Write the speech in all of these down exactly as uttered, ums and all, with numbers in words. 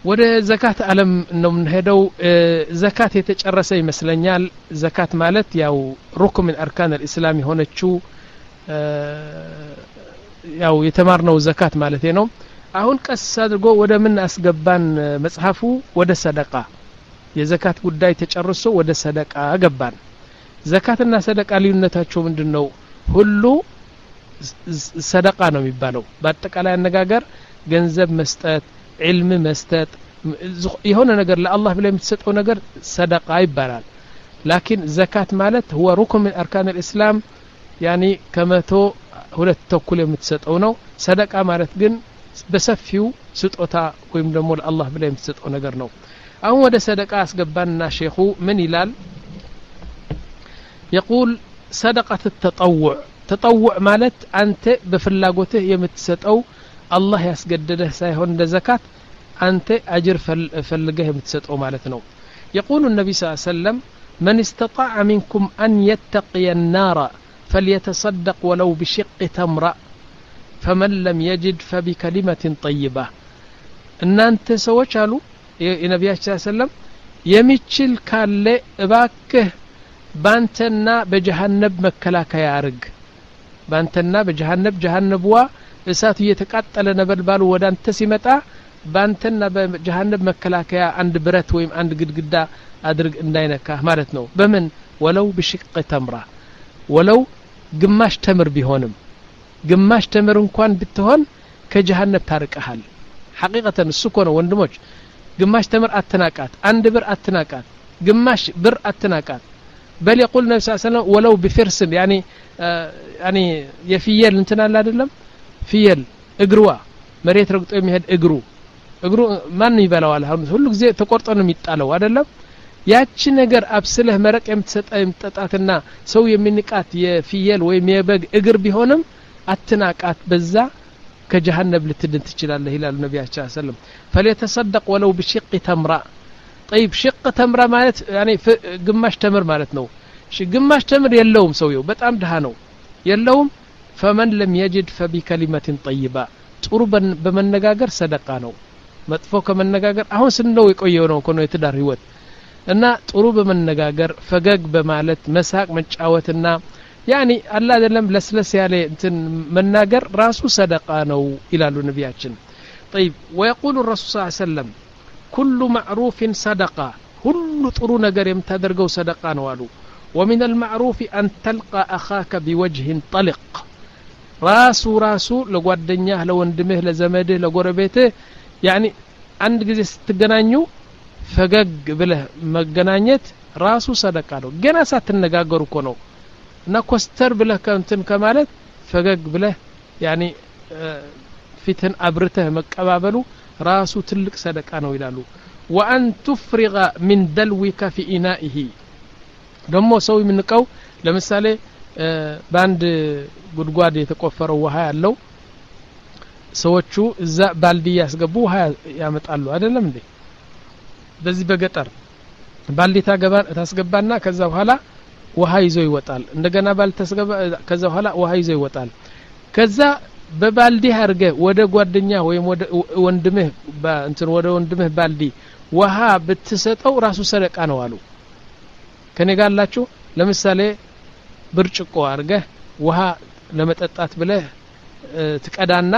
ወደ ዘካት ዓለም ነው የምንሄደው ዘካት የተጨረሰ ይመስለኛል ዘካት ማለት ያው ሩክን من اركان الاسلام የሆነችው ያው የተማርነው ዘካት ማለት ነው አሁን ቀስ አድርጎ ወደ ምን አስገባን መጽሐፉ ወደ ሰደቃ የዘካት ጉዳይ ተጨርሶ ወደ ሰደቃ ገባን ዘካትና ሰደቃ ልዩነታቸው ምንድነው ሁሉ ሰደቃ ነው የሚባለው በአጠቃላይ አነጋገር ገንዘብ መስጠት علم መስጠት የሆነ ነገር ለአላህ ብለ የምትሰጠው ነገር ሰደቃ ይባላል لكن ዘካት ማለት هو ركن من اركان الاسلام يعني ከመቶ ሁለት ተኩል የምትሰጠው ነው ሰደቃ ማለት ግን በሰፊው ስጦታ ወይም ደግሞ ለአላህ ብለ የምትሰጠው ነገር ነው አሁን ወደ ሰደቃ አስገባንና ሼኹ ምን ይላል يقول صدقه التطوع تطوع ማለት አንተ በፍላጎትህ የምትሰጠው الله ያስገደደህ ሳይሆን እንደ ዘካት አንተ አጅር ፈልገህ የምትሰጠው ማለት ነው يقول النبي صلى الله عليه وسلم من استطاع منكم أن يتقي النار فليتصدق ولو بشق تمرة فمن لم يجد فبكلمة طيبة ان انت سوچ አሉ የነብዩ ሰለላሁ ዐለይሂ ወሰለም የሚችል ካለ እባክህ ባንተና በጀሃነም መከላከያ አርግ ባንተና በጀሃነም ጀሃነብዋ እሳቱ እየተቃጠለ ነበልባሉ ወዳንተ ሲመጣ ባንተና በጀሃነም መከላከያ አንድ ብረት ወይም አንድ ግድግዳ አድርግ እንዳይነካ ማለት ነው በምን ወለው بشق تمرة ወለው ግማሽ ተምር ቢሆንም ግማሽ ተምር እንኳን ብትሆን ከጀሃነም ታርቀሃል حقيقة እሱ ነው ወንድሞች ግማሽ ተምር አትናቃት አንድ ብር አትናቃት ግማሽ ብር አትናቃት بل يقول النبي صلى الله عليه وسلم ولو بفرس يعني يعني يفيل እንትን አለ አይደለም ፍየል እግሩዋ መሬት ረግጦ የሚሄድ እግሩ እግሩ ማን ይበላዋል ሁሉ ጊዜ ተቆርጦ ነው የሚጣለው አይደለም ያቺ ነገር አብስለህ መረቅ የምትሰጠው የምትጣጣትና ሰው የሚንቃት የፍየል ወይም የበግ እግር ቢሆንም አትናቃት በዛ ከጀሃነም ልትድን ትችላለህ ይላል ነብያችን ሰለላሁ ዐለይሂ ወሰለም فليتصدق ولو بشق تمرة طيب شق تمرة ማለት يعني ግማሽ ተምር ማለት ነው እሺ ግማሽ ተምር የለውም ሰውየው በጣም ደሃ ነው የለውም فمن لم يجد فبكلمة طيبة ጥሩ በመነጋገር ሰደቃ ነው መጥፎ ከመነጋገር አሁን ስንለው የቆየው ነው ኮኖ የትዳር ህይወት እና ጥሩ በመነጋገር ፈገግ በማለት መሳቅ መጫወትና يعني الله አይደለም ለስለስ ያለ እንትን መናገር ራሱ ሰደቃ ነው ይላሉ ነብያችን طيب ويقول الرسول صلى الله عليه وسلم كل معروف صدقة ሁሉ ጥሩ ነገር የምታደርገው ሰደቃ ነው አሉ ومن المعروف أن تلقى أخاك بوجه طلق ራሱ ራሱ ለጓደኛህ ለወንድምህ ለዘመድህ ለጎረቤትህ يعني አንድ ጊዜ ስትገናኙ ፈገግ ብለህ መገናኘት ራሱ ሰደቃ ነው ገና ሳትነጋገሩ እኮ ነው እና ኮስተር ብለህ ከእንትን ከማለት ፈገግ ብለህ يعني ፊትን አብርተህ መቀባበሉ ራሱ ትልቅ ሰደቃ ነው ይላሉ وأن تفرغ من دلوك في إنائه ደሞ ሰው የሚንቀው ለምሳሌ ባንድ ጉድጓድ የተቆፈረው ውሃ ያለው ሰዎቹ እዛ ባልዲ ያስገቡ ውሃ ያመጣሉ አይደለም እንዴ በዚህ በገጠር ባልዲ ታገባ ታስገባና ከዛ በኋላ ውሃ ይዞ ይወጣል እንደገና ባል ተስገባ ከዛ በኋላ ውሃ ይዞ ይወጣል ከዛ በባልዲ አርገ ወደ ጓደኛ ወይም ወደ ወንድምህ እንትን ወደ ወንድምህ ባልዲ ውሃ ብትሰጠው ራሱ ሰደቃ ነው አሉ ከነጋላችሁ ለምሳሌ ብርጭቆ አርገ ውሃ ለመጠጣት ብለህ ትቀዳና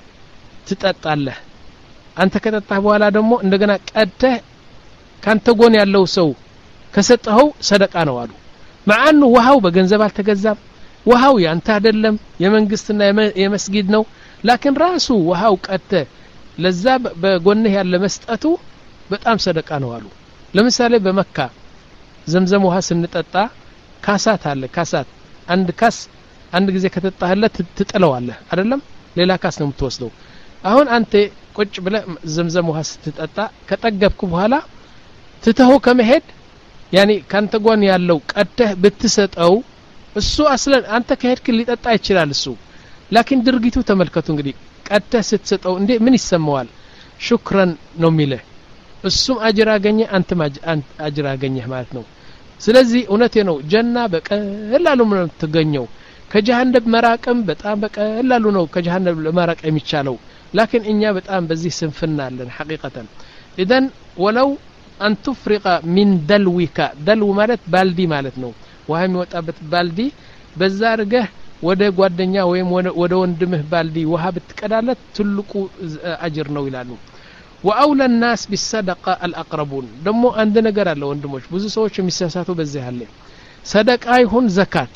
ትጠጣለህ አንተ ከጠጣህ በኋላ ደግሞ እንደገና ቀድተህ ካንተ ጎን ያለው ሰው ከሰጠኸው ሰደቃ ነው አሉ ማአኑ ውሃው በገንዘብ አልተገዛም ውሃው ያንተ አይደለም የመንግስትና የመስጊድ ነው لكن ራሱ ውሃው ቀድተህ ለዛ በጎንህ ያለ መስጠቱ በጣም ሰደቃ ነው አሉ ለምሳሌ በመካ ዘምዘም ውሃ ስንጠጣ ካሳት አለ ካሳት አንድ ካስ አንድ ጊዜ ከተጣህለት ትጥለዋለህ አይደለም ሌላ ካስ ነው የምትወስደው አሁን አንተ ቁጭ ብለህ ዘምዘም ውሃ ስትጠጣ ከጠገብኩ በኋላ ትተው ከመሄድ يعني ካንተ ጎን ያለው ቀደህ ብትሰጠው እሱ አስለን አንተ ከሄድክ ሊጠጣ ይችላል እሱ لكن ድርጊቱ ተመልከቱ እንግዲህ ቀደህ ስትሰጠው እንዴ ምን ይሰማዋል ሹክራን ነው የሚልህ እሱም አጅር አገኘ አንተም አጅር አገኘህ ማለት ነው ስለዚህ እውነቴ ነው ጀና በቀላሉ ምን ተገኘው ከጀሃነም መራቀም በጣም በቀላሉ ነው ከጀሃነም ለማራቅ የሚቻለው لكن እኛ በጣም በዚህ ስንፍና አለን حقيقة إذن ولو أن تفرق من دلوك دلو مالت بالدي مالت نو وهم يوطابت بالدي بزارجه ወደ ጓደኛ ወይም ወደ ወንድምህ ባልዲ ውሃ ብትቀዳለት ትልቁ አጅር ነው ይላሉ وأولى الناس بالصدقة الأقربون دمو عند ነገር አለ ወንድሞች ብዙ ሰዎች የሚሳሳቱ በዚህ አለ ሰደቃ ይሁን ዘካት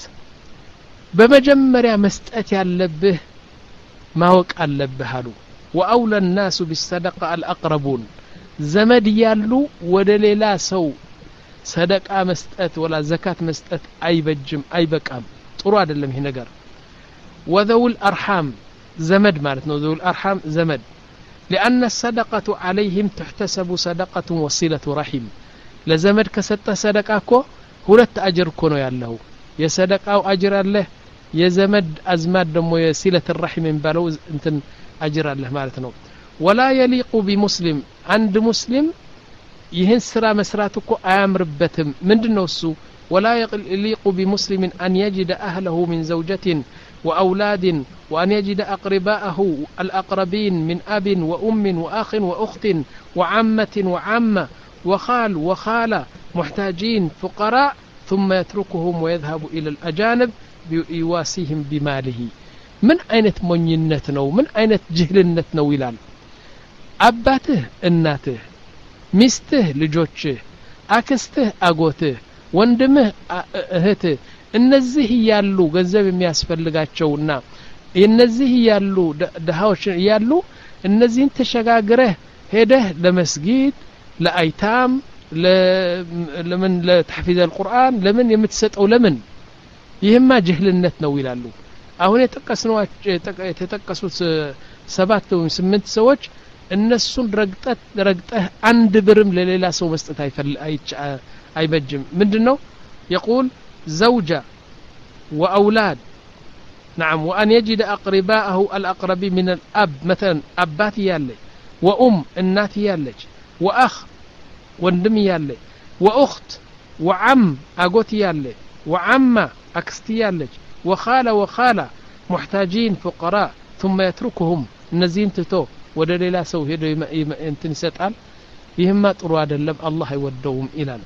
በመጀመሪያ መስጠት ያለብህ ማወቅ አለብህ አሉ وأولى الناس بالصدقة الأقربون ዘመድ ያሉ ወደ ሌላ ሰው ሰደቃ መስጠት ወላ ዘካት መስጠት አይበጅም አይበቃም ጥሩ አይደለም ይሄ ነገር وذو الأرحام زمد معناتنا ذو الأرحام زمد لأن الصدقة عليهم تحتسب صدقة وصلة رحم لزمد كسته صدقه كو ሁለት አጅር እኮ ነው ያለው የሰደቃው አጅር አለ የዘመድ አዝማድ ደሞ የሲለት الرحم የሚባለው እንትን አጅር አለ ማለት ነው ولا يليق بمسلم عند مسلم ይህን ስራ መስራት እኮ አያምርበትም ምንድነው እሱ ولا يليق بمسلم أن يجد أهله من زوجة وأولاد وأن يجد أقرباءه الأقربين من أب وأم وأخ وأخت وعمة وعمة وخال وخالة محتاجين فقراء ثم يتركهم ويذهب إلى الأجانب يواسيهم بماله من أين تمنينتنا ومن أين جهلنتنا ويلال أباته الناته ميسته لجوتشه أكسته أقوته ወንድምህ እህትህ እነዚህ ያሉ ገንዘብ የሚያስፈልጋቸውና እነዚህ ያሉ ደሃዎች ያሉ እነዚህን ተሸጋግረህ ሄደህ ለመስጊድ ለአይታም ለምን ለተሕፊዝ القرآن ለምን የምትሰጠው ለምን ይህማ ጅህልነት ነው ይላሉ አሁን የተጠቀስነው የተጠቀሱት ሰባት ወይም ስምንት ሰዎች እነሱን ረግጠት ረግጠህ አንድ ብርም ለሌላ ሰው መስጠት አይፈልግ አይበጅም ምንድነው يقول زوجة وأولاد نعم وأن يجد أقرباءه الأقربين من الأب مثلا أبات يالي وأم النات يالج وأخ وندم يالي وأخت وعم أقوت يالي وعمة أكست يالج وخالة وخالة محتاجين فقراء ثم يتركهم نزين تتو ودلي لا سو هدو انتنسات قال يهما طرواد اللب الله يودوهم إلى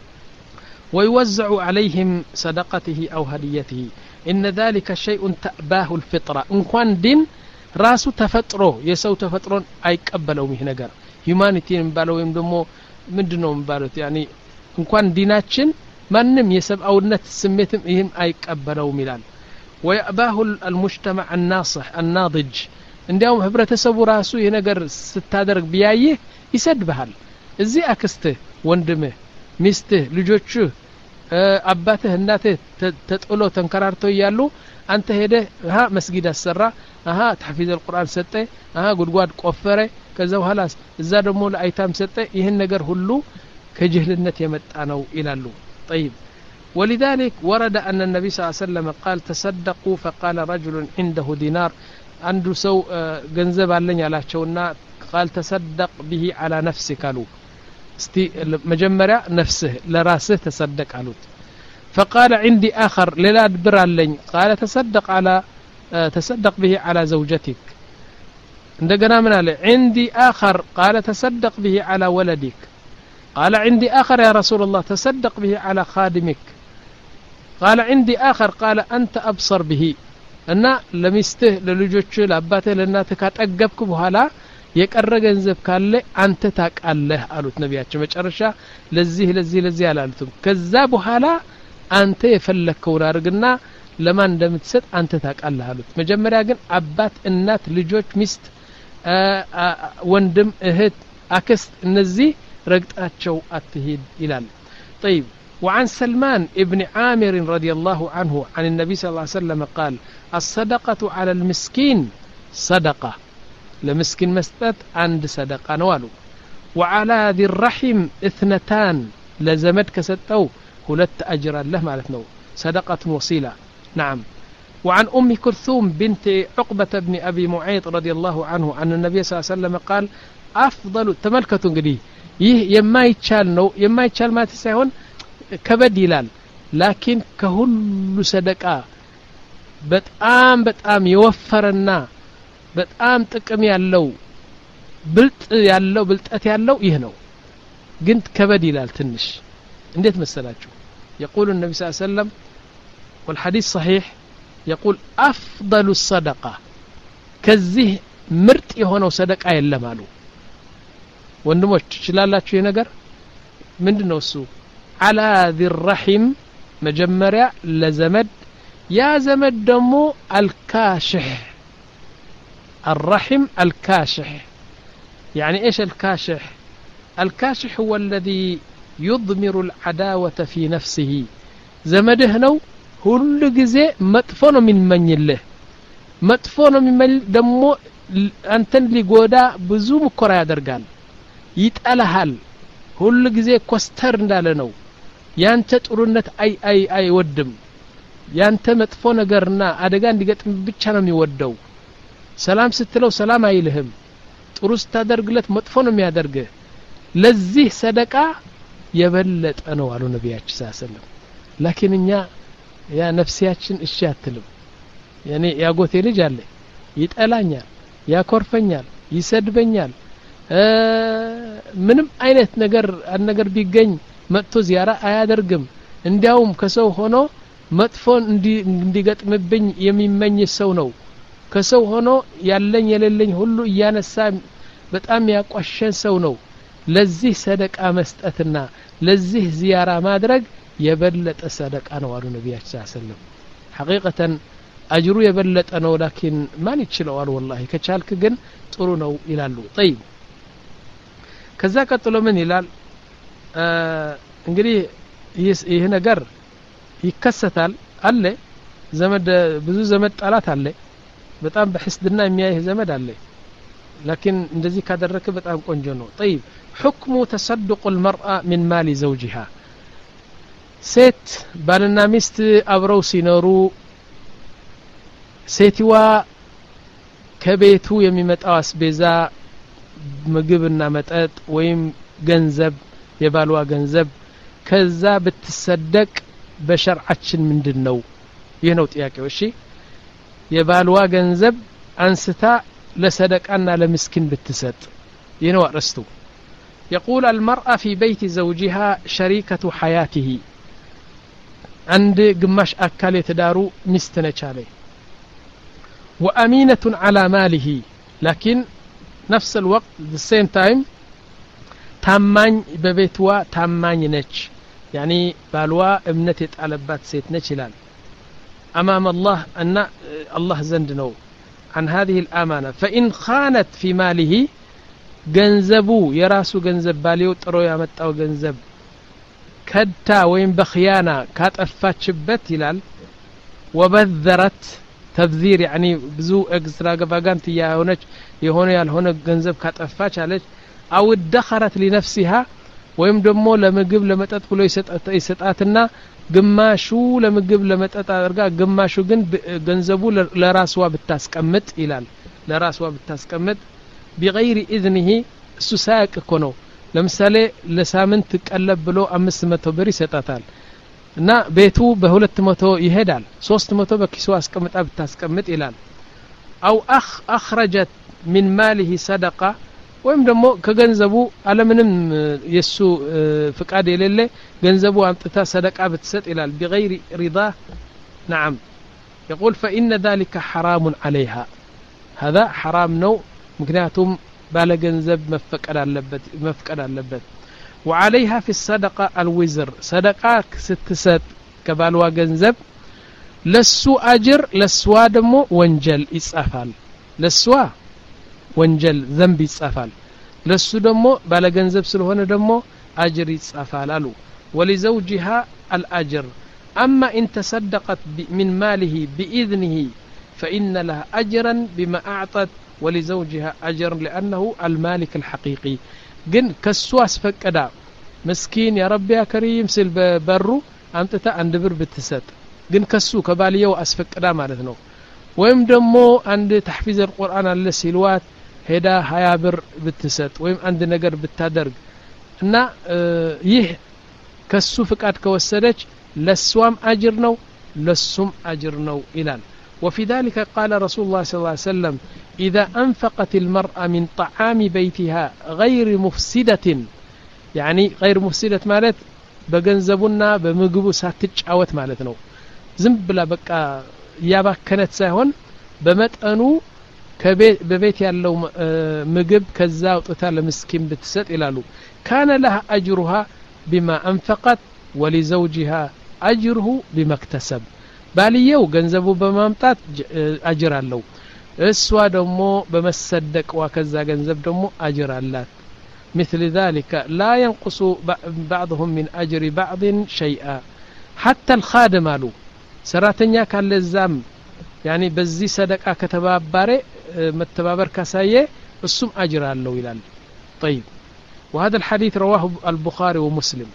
ويوزع عليهم صدقته أو هديته إن ذلك شيء تأباه الفطرة إن كان دين راسو تفتره يسو تفترون أي قبلوا مه نجار humanity نبالو يمدمو مندنو مبالوت يعني إن كان ديناتشن منم يسبعونت سميتم إهم أي قبلوا ميلان ويأباه المجتمع الناصح الناضج عندهم ህብረተሰቡ ራሱ ይሄ ነገር ስታደርግ ቢያይህ ይሰድብሃል እዚህ አክስተ ወንድምህ ሚስትህ ልጆችህ አባትህ እናትህ ተጥሎ ተንከራርቶ ይያሉ አንተ ሄደህ አሃ መስጊድ አሰራ አሃ ተሕፊዝ القرآن ሰጠ አሃ ጉድጓድ ቆፈረ ከዛ በኋላ እዛ ደግሞ ለአይታም ሰጠ ይሄን ነገር ሁሉ ከጅህልነት የመጣ ነው ይላሉ طيب ولذلك ورد أن النبي صلى الله عليه وسلم قال تصدقوا فقال رجل عنده دينار عنده سو ገንዘብ አለኝ አላቸውና قال تصدق به على نفسك قالوا استي مجمرة نفسه لراسه تصدق علوت فقال عندي آخر للا دبر علي قال تصدق على تصدق به على زوجتك عندنا من عليه عندي آخر قال تصدق به على ولدك قال عندي آخر يا رسول الله تصدق به على خادمك قال عندي آخر قال أنت أبصر به أن لمسته للجوتش لأباته لأناتك أتأقبك بهلا የቀረ ገንዘብ ካለ አንተ ታቃለህ አሉት ነብያችን መጨረሻ ለዚህ ለዚህ ለዚህ አላሉትም ከዛ በኋላ አንተ የፈለከው አርግና ለማን እንደምትሰጥ አንተ ታቃለህ አሉት መጀመሪያ ግን አባት እናት ልጆች ሚስት ወንድም እህት አክስት እነዚህ ረግጣቸው አትሂድ ይላል طيب وعن سلمان ابن عامر رضي الله عنه عن النبي صلى الله عليه وسلم قال الصدقة على المسكين صدقة لمسكين مستت عند صدقة نوالو وعلى ذي الرحم اثنتان لزمت كستو هلت أجر له مالتنا صدقة وصيلة نعم وعن أم كلثوم بنت عقبة بن أبي معيط رضي الله عنه عن النبي صلى الله عليه وسلم قال أفضل تملكة قدي يما يتشال نو يما يتشال ما تسيهون كبد يلال لكن كهل صدقة بتآم بتآم يوفرنا በጣም ጥቅም ያለው ብልጥ ያለው ብልጠት ያለው ይህ ነው ግን ከበድ ይላል ትንሽ እንዴት መሰላችሁ يقول النبي صلى الله عليه وسلم والحديث صحيح يقول أفضل الصدقة كذه مرت የሆነው ሰደቃ የለም አሉ ወንድሞች ትችላላችሁ ይሄ ነገር ምንድነው እሱ على ذي الرحم መጀመሪያ ለዘመድ ያ ዘመድ ደግሞ الكاشح الرحم الكاشح يعني ايش الكاشح الكاشح هو الذي يضمر العداوة في نفسه زمده ነው ሁሉ ጊዜ መጥፎ ነው የሚመኝልህ መጥፎ ነው የሚመኝ ደግሞ አንተን ሊጎዳ ብዙ ሙከራ ያደርጋል ይጣላሃል ሁሉ ጊዜ ኮስተር እንዳለ ነው ያንተ ጥሩነት አይ አይ አይ ወድም ያንተ መጥፎ ነገርና አደጋ እንዲገጥም ብቻ ነው የሚወደው ሰላም ስትለው ሰላም አይልህም ጥሩ ስታደርግለት መጥፎ ነው የሚያደርግህ ለዚህ ሰደቃ የበለጠ ነው አሉ ነብያችን ሰለላሁ ዐለይሂ ወሰለም ላኪንኛ ያ ነፍሲያችን እሺ አትልም ያኔ ያጎቴ ልጅ አለ ይጠላኛል ያኮርፈኛል ይሰድበኛል ምንም አይነት ነገር ነገር ቢገኝ መጥቶ ዚያራ አያደርግም እንዲያውም ከሰው ሆኖ መጥፎን እንዲገጥምብኝ የሚመኝ ሰው ነው ከሰው ሆኖ ያለኝ የሌለኝ ሁሉ ያነሳ በጣም ያቋሸን ሰው ነው ለዚህ ሰደቃ መስጠትና ለዚህ ዚያራ ማድረግ የበለጠ ሰደቃ ነው አሉ ነብያችን ሰለላሁ ዐለይሂ ወሰለም ሐቂቀተን አጅሩ የበለጠ ነው ላኪን ማን ይችላል والله ከቻልክ ግን ጥሩ ነው ይላሉ طيب ከዛ ቀጥሎ ምን ይላል እንግዲህ ይሄ ነገር ይከሰታል አለ ዘመድ ብዙ ዘመድ ጣላት አለ በጣም በሕስድና የሚያይ ዘመድ አለ لكن እንደዚህ ካደረከ በጣም ቆንጆ ነው طيب حكم تصدق المرأة من مال زوجها ሴት ባልና ሚስት አብረው ሲኖሩ ሴትዋ ከቤቱ የሚመጣው አስቤዛ ምግብና መጠጥ ወይም ገንዘብ የባልዋ ገንዘብ ከዛ ብትሰደቅ በሸርዓችን ምንድነው ይሄ ነው ጥያቄው እሺ የባልዋ ገንዘብ አንስታ ለሰደቃና ለምስኪን ብትሰጥ ይሄ ነው አርስቱ يقول المرأة في بيت زوجها شريكة حياته عند قماش أكال يتدارو مستنة عليه وأمينة على ماله لكن نفس الوقت the same time تامان ببيتوا تامان نج يعني بالوا ابنة يتقلبات سيت نجلال أمام الله أن الله زندنو عن هذه الأمانة فإن خانت في ماله ገንዘቡ የራሱ ገንዘብ ባሊው ጥሮ ያመጣው ገንዘብ ከዳ ወይም በخيانة ካጠፋችበት ይላል ወበذرت ተብذير يعني ብዙ ኤክስትራ ገባጋንት ያሆነች የሆነ ያልሆነ ገንዘብ ካጠፋች አለች አው ደخرت لنفسها ወይም ደግሞ ለምግብ ለመጠጥ ብሎ ይሰጣትና ግማሹ ለምግብ ለመጠጥ አድርጋ ግማሹ ግን ገንዘቡ ለራስዋ ብታስቀምጥ ይላል ለራስዋ ብታስቀምጥ بغير إذنه السساق كونو لمثالي لسامنت قلب بلو አምስት መቶ ብር ይሰጣታል እና ቤቱ በሁለት መቶ ይሄዳል ሶስት መቶ በኪሱ አስቀምጣ ብታስቀምጥ ይላል أو أخ أخرجت من ماله صدقة ወይም ደግሞ ከገንዘቡ አለምንም የሱ ፍቃድ የሌለ ገንዘቡ አምጥታ ሰደቃ ብትሰጥ ይላል بغير رضا نعم يقول فإن ذلك حرام عليها هذا حرام نو ምክንያቱም ባለ ገንዘብ መፈቀድ አለበት መፍቀድ አለበት وعليها في الصدقه الوزر صدقه ስትሰጥ ከባልዋ ገንዘብ ለሱ አጅር ለስዋ ደግሞ ወንጀል ይጻፋል ለስዋ ወንጀል ዘንብ ይጻፋል ለሱ ደግሞ ባለ ገንዘብ ስለሆነ ደግሞ አጅር ይጻፋል አሉ ولزوجها الاجر اما ان تصدقت من ماله باذنه فان لها اجرا بما اعطت ولزوجها أجر لأنه المالك الحقيقي جن كسواس فكدا مسكين يا رب يا كريم سل برو أنت عند بر بتسات جن كسو كباليو أسفكدا مالتنا ويم دمو عند تحفيز القرآن على السلوات هدا هيا بر بتسات ويم عند نجر بالتدرج نا اه يه كسو فكاد كوسدج لسوام أجرنو لسوم أجرنو إلان وفي ذلك قال رسول الله صلى الله عليه وسلم إذا أنفقت المرأة من طعام بيتها غير مفسدة يعني غير مفسدة مالت بجنزبنا بمجبو ساتجعوت مالتنا زنبلا بقى يابا كانت ساهون بمتأنو ببيت ያለው ምግብ ከዛ ወጥታ ለምስኪን ብትሰጥ ይላሉ كان لها أجرها بما أنفقت ولزوجها أجره بما اكتسب ባልየው ገንዘቡ በማምጣት አጅር አለው እሷ ደግሞ በመሰደቅዋ ከዛ ገንዘብ ደግሞ አጅር አላት مثل ذلك لا ينقص بعضهم من أجر بعض شيئا حتى الخادم አሉ ሰራተኛ ካለ ዛም يعني በዚህ ሰደቃ ከተባበረ متبابر كاسايه السم أجر له يلال طيب وهذا الحديث رواه البخاري ومسلم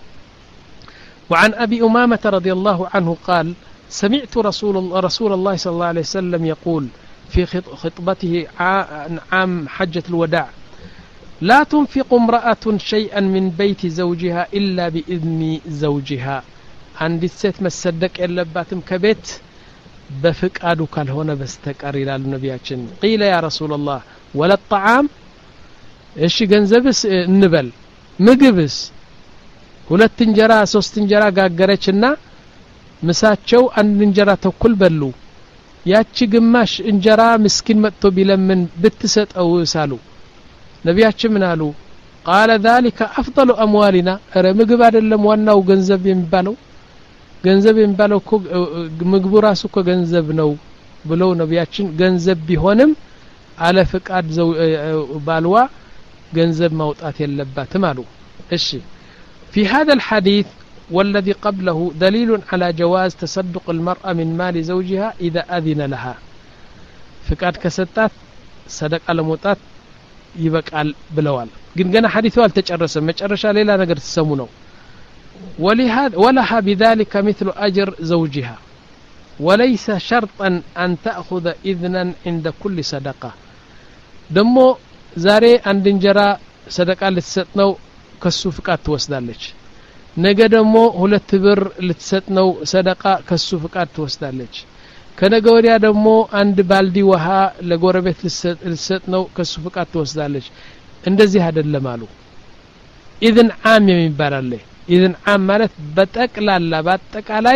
وعن أبي أمامة رضي الله عنه قال سمعت رسول الله, رسول الله صلى الله عليه وسلم يقول في خطبته عام حجة الوداع لا تنفق امرأة شيئا من بيت زوجها إلا بإذن زوجها عند الست مسدك إلا باتم كبيت بفقادو ካልሆነ በስተቀር ይላል ነብያችን قيل يا رسول الله ولا الطعام እሺ ገንዘብስ እንበል ምግብስ ሁለት እንጀራ ሶስት እንጀራ ጋገረችና ምሳቸው አንድ እንጀራ ተኩል በሉ ያቺ ግማሽ እንጀራ ምስኪን መጥቶ ቢለምን ብትሰጠው ሳሉ ነብያችን ምን አሉ قال ذلك افضل اموالنا ኧረ ምግብ አይደለም ዋናው ገንዘብ የሚባለው ገንዘብ የሚባለው እኮ ምግቡ ራሱ እኮ ገንዘብ ነው ብለው ነብያችን ገንዘብ ቢሆንም አለ ፍቃድ ባልዋ ገንዘብ ማውጣት የለባትም አሉ እሺ في هذا الحديث والذي قبله دليل على جواز تصدق المرأة من مال زوجها إذا أذن لها ፍቃድ ከሰጣት ሰደቃ ለመውጣት ይበቃል ብለዋል ግን ገና ሐዲሱ አልተጨረሰም መጨረሻ ሌላ ነገር ተሰሙ ነው ولهذا ولها بذلك مثل أجر زوجها وليس شرطا أن تأخذ إذنا عند كل صدقة دمو زاري عند انجرا صدقة لتسطنو كسو فقات توسدالج نجا دمو ሁለት ብር لتسطنو صدقة كسو فقات توسدالج ከነገ ወዲያ ደሞ አንድ ባልዲ ውሃ ለጎረቤት لتسطنو كسو فقات توسدالج እንደዚህ አይደለም አሉ إذن عام የሚባል አለ إذن عام ማለት በጠቅላላ በአጠቃላይ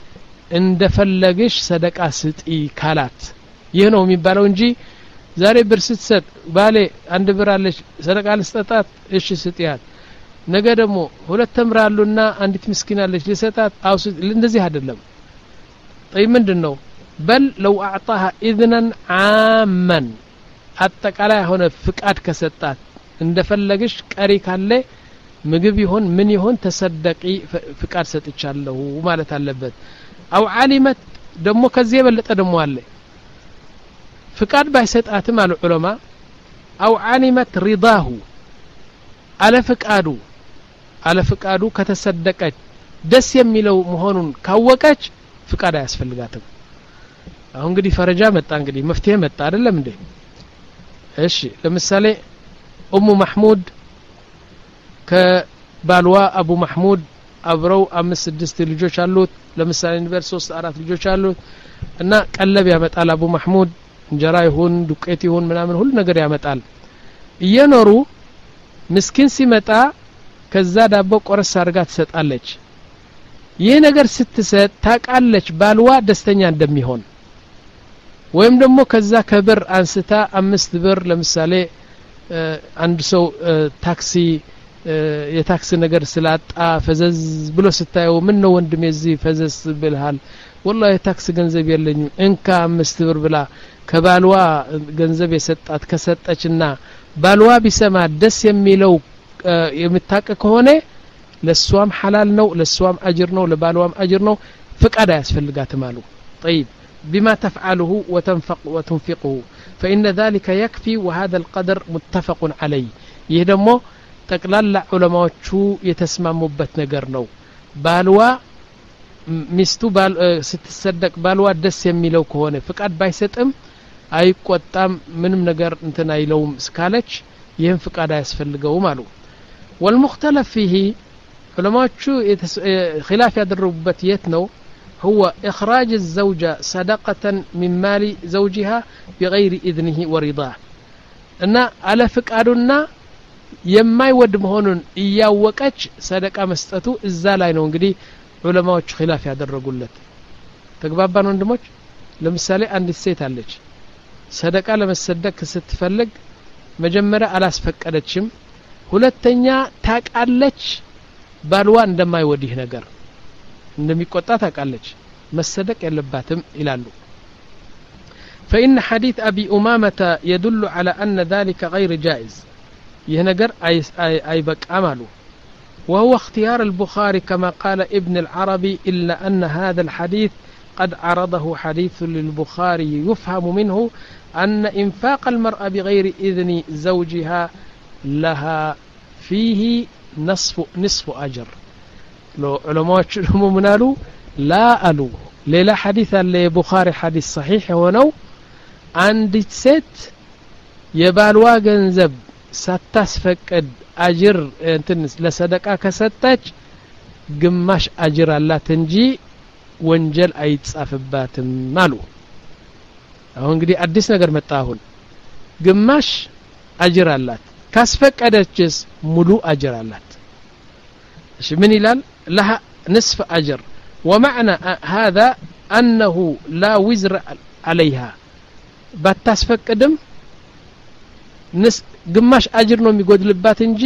እንደፈለግሽ ሰደቃ ስጪ ካላት ይሄ ነው የሚባለው እንጂ ዛሬ ብር ስትሰጥ ባለ አንድ ብር አለሽ ሰደቃ ልስጣት እሺ ስጪያት ነገ ደግሞ ሁለት ተምር አሉና አንዲት ምስኪን አለሽ ልሰጣት አው እንደዚህ አይደለም طيب ምንድነው በል لو اعطاها اذنا عاما አጠቃላይ ሆነ ፍቃድ ከሰጣት እንደፈለግሽ ቀሪ ካለ ምግብ ይሁን ምን ይሁን ተሰደቂ ፍቃድ ሰጥቻለሁ ማለት አለበት አው ዓሊመት ደሞ ከዚህ የበለጠ ደሞ አለ ፍቃድ ባይሰጣትም አሉ ዑለማ አው ዓሊመት ሪዳሁ አለ ፍቃዱ አለ ፍቃዱ ከተሰደቀች ደስ የሚለው መሆኑን ካወቀች ፍቃድ አያስፈልጋትም አሁን እንግዲህ ፈረጃ መጣ እንግዲህ መፍትሄ መጣ አይደለም እንዴ እሺ ለምሳሌ ኡሙ መህሙድ ከባልዋ አቡ መህሙድ አብረው አምስት ስድስት ልጆች አሉት ለምሳሌ ንበር ሶስት አራት ልጆች አሉት እና ቀለብ ያመጣል አቡ መህሙድ እንጀራ ይሁን ዱቄት ይሁን ምናምን ሁሉ ነገር ያመጣል እየኖሩ ምስኪን ሲመጣ ከዛ ዳቦ ቆረስ አርጋ ትሰጣለች ይሄ ነገር ስትሰጥ ታቃለች ባልዋ ደስተኛ እንደሚሆን ወይም ደግሞ ከዛ ከብር አንስታ አምስት ብር ለምሳሌ አንድ ሰው ታክሲ የታክሲ ነገር ስላጣ ፈዘዝ ብሎ ስታየው ምን ነው ወንድሜ እዚህ ፈዘዝ ብልሃል والله የታክሲ ገንዘብ የለኝም እንካ አምስት ብር ብላ ከባልዋ ገንዘብ የሰጣት ከሰጠችና ባልዋ ቢሰማ ደስ የሚለው የምታቀ ከሆነ ለሷም حلال ነው ለሷም አጅር ነው ለባልዋም አጅር ነው ፍቃድ ያስፈልጋትም አሉ طيب بما تفعله وتنفق وتنفقه فإن ذلك يكفي وهذا القدر متفق عليه ይህ ደግሞ ጠቅላላ ዑለማዎቹ የተስማሙበት ነገር ነው ባልዋ ሚስቱ ባል ስትሰደቅ ባልዋ ደስ የሚለው ከሆነ ፍቃድ ባይሰጥም አይቆጣም ምንም ነገር እንትን አይለውም ስካለች ይሄን ፍቃድ ያስፈልገውም አሉ والمختلف فيه ዑለማዎቹ ኺላፍ ያደረጉበት የት ነው هو إخراج الزوجة صدقة من مال زوجها بغير إذنه ورضاه أن على فقادنا የማይወድ መሆኑን እያወቀች ሰደቃ መስጠቱ እዛ ላይ ነው እንግዲህ ዑለማዎች ኺላፍ ያደረጉለት ተግባባን ወንድሞች ለምሳሌ አንድ ሴት አለች ሰደቃ ለመሰደቅ ስትፈልግ መጀመሪያ አላስፈቀደችም ሁለተኛ ታቃለች ባልዋ እንደማይወድህ ነገር እንደሚቆጣ ታቃለች መሰደቅ የለባትም ይላሉ فإن حديث أبي أمامة يدل على أن ذلك غير جائز يهنجر أي أي بك أمله وهو اختيار البخاري كما قال ابن العربي إلا أن هذا الحديث قد عرضه حديث للبخاري يفهم منه أن إنفاق المرأة بغير إذن زوجها لها فيه نصف نصف أجر لو علماء هم منالو لا ألو ليلا حديث البخاري حديث صحيح ونو عندت ست يبالوا جنزب ሳታስፈቅድ አጅር እንትንስ ለሰደቃ ከሰጠች ግማሽ አጅር አላት እንጂ ወንጀል አይጻፍባትም ማሉ አሁን እንግዲህ አዲስ ነገር መጣ አሁን ግማሽ አጅር አላት ካስፈቀደችስ ሙሉ አጅር አላት እሺ ምን ይላል لها نصف أجر ومعنى هذا أنه لا وزر عليها بتسفقدم نس ግማሽ አጅር ነው የሚጎድልባት እንጂ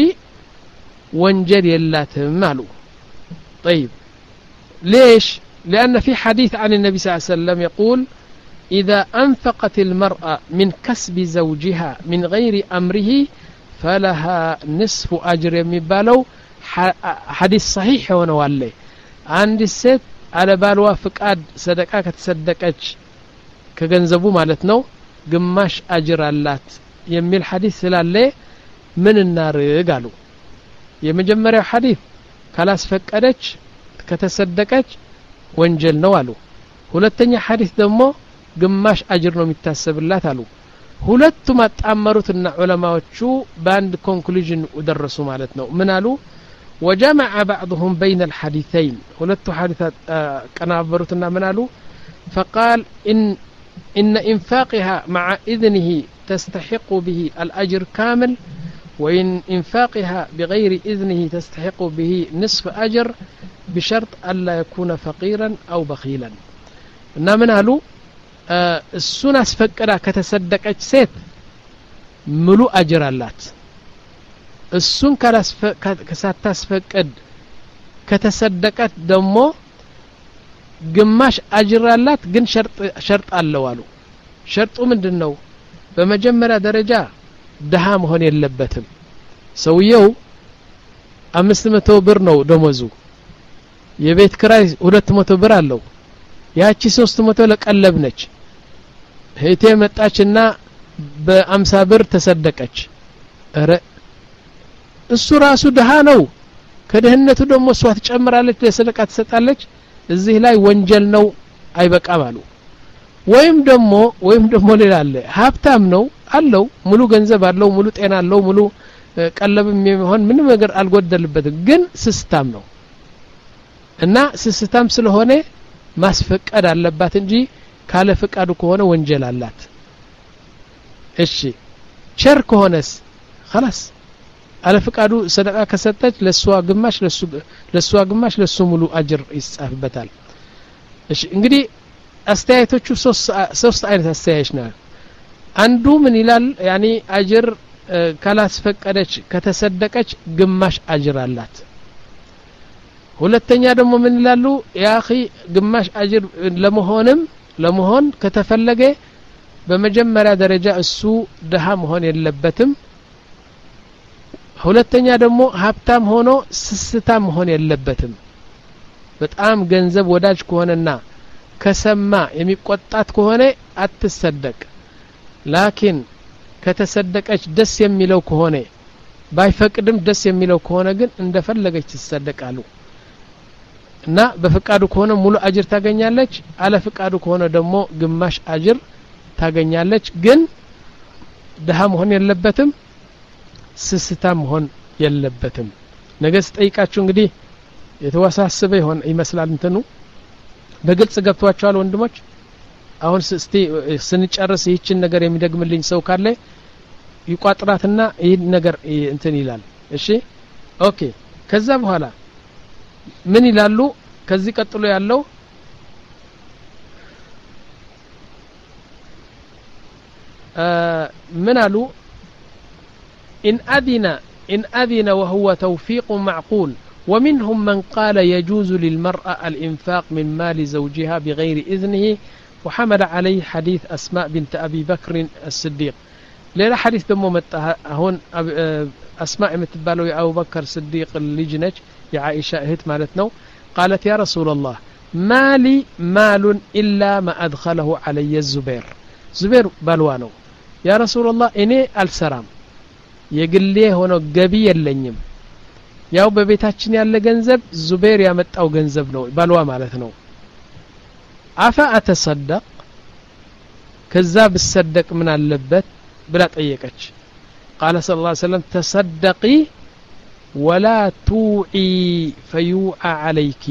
ወንጀል የላትም አሉ طيب ليش لأن في حديث عن النبي صلى الله عليه وسلم يقول إذا أنفقت المرأة من كسب زوجها من غير أمره فلها نصف أجر يمبالو حديث صحيح ونوالي عند الست على بالوا فقاد صدقة كتصدقج كجنزبو مالتنو ግማሽ አጅር አላት የሚል ሐዲስ ስላለ ምን እናርግ አሉ የመጀመሪያው ሐዲስ ካላስፈቀደች ከተሰደቀች ወንጀል ነው አሉ ሁለተኛ ሐዲስ ደግሞ ግማሽ አጅር ነው የሚታሰብላት አሉ ሁለቱም አጣመሩትና ዑለማዎቹ ባንድ ኮንክሉዥን ወደረሱ ማለት ነው ምን አሉ وجمع بعضهم بين الحديثين ሁለቱ ሐዲታት ቀናበሩትና ምን አሉ فقال إن إن إنفاقها مع إذنه تستحق به الأجر كامل وإن إنفاقها بغير إذنه تستحق به نصف أجر بشرط ألا يكون فقيرا أو بخيلا إنما قالوا السنة فكرة كتصدق أجساد ملو أجر اللات السنة كتصدق كتصدقت دمو ግማሽ አጅር አላት ግን ሸርጥ ሸርጥ አለው አሉ ሸርጡ ምንድነው በመጀመሪያ ደረጃ ደሃ መሆን የለበትም ሰውየው አምስት መቶ ብር ነው ደሞዙ የቤት ክራይ ሁለት መቶ ብር አለው ያቺ ሶስት መቶ ለቀለብ ነች ሄቴ መጣችና በአምሳ ብር ተሰደቀች አረ እሱ ራሱ ደሃ ነው ከደህነቱ ደግሞ እሷ ትጨምራለች ለሰደቃ ትሰጣለች እዚህ ላይ ወንጀል ነው አይበቃም አሉ ወይም ደግሞ ወይም ደግሞ ሌላ አለ ሀብታም ነው አለው ሙሉ ገንዘብ አለው ሙሉ ጤና አለው ሙሉ ቀለብም የሚሆን ምንም ነገር አልጎደልበትም ግን ስስታም ነው እና ስስታም ስለሆነ ማስፈቀድ አለባት እንጂ ካለ ፍቃዱ ከሆነ ወንጀል አላት እሺ ቸር ከሆነስ خلاص على فقادو صدقه كسطች ለሷ ግማሽ ለሱ ለሷ ግማሽ ለሱ ሙሉ አጅር ይጻፍበታል እሺ እንግዲህ አስተያየቶቹ ሶስት ሶስት አይነት አስተያየት ነው አንዱ ምን ይላል ያኒ አጅር ካላስፈቀደች ከተሰደቀች ግማሽ አጅር አላት ሁለተኛ ደግሞ ምን ይላሉ ያ اخي ግማሽ አጅር ለመሆንም ለመሆን ከተፈለገ በመጀመሪያ ደረጃ እሱ ደሃ መሆን የለበትም ሁለተኛ ደግሞ ሀብታም ሆኖ ስስታም መሆን የለበትም በጣም ገንዘብ ወዳጅ ከሆነና ከሰማ የሚቆጣት ከሆነ አትሰደቅ ላኪን ከተሰደቀች ደስ የሚለው ከሆነ ባይፈቅድም ደስ የሚለው ከሆነ ግን እንደፈለገች ትሰደቃሉ እና በፍቃዱ ከሆነ ሙሉ አጅር ታገኛለች አለ ፍቃዱ ከሆነ ደግሞ ግማሽ አጅር ታገኛለች ግን ደሃ መሆን የለበትም ስስታም መሆን የለበትም ነገስ ጠይቃችሁ እንግዲህ የተወሳሰበ ይሆን ይመስላል እንትኑ በግልጽ ገብቷቸዋል ወንድሞች አሁን እስቲ ስንጨርስ ይህችን ነገር የሚደግምልኝ ሰው ካለ ይቋጥራትና ይህ ነገር እንትን ይላል እሺ ኦኬ ከዛ በኋላ ምን ይላሉ ከዚህ ቀጥሎ ያለው من قالوا إن أذن إن أذن وهو توفيق معقول ومنهم من قال يجوز للمرأة الإنفاق من مال زوجها بغير إذنه وحمل عليه حديث أسماء بنت أبي بكر الصديق ليلة حديث دمو متها هون أسماء متبالو يا أبو بكر الصديق اللجنج يا عائشة هت مالتنا قالت يا رسول الله ما لي مال إلا ما أدخله علي الزبير زبير بالوانو يا رسول الله إني السلام يقول لي هنا قبي اللنيم ያው በቤታችን ያለ ገንዘብ ዙበይር ያመጣው ገንዘብ ነው ባልዋ ማለት ነው አፋ አተሰደቅ ከዛ በሰደቅ ምን አለበት ብላ ጠየቀች قال صلى الله عليه وسلم تصدقي ولا توعي فيوعى عليك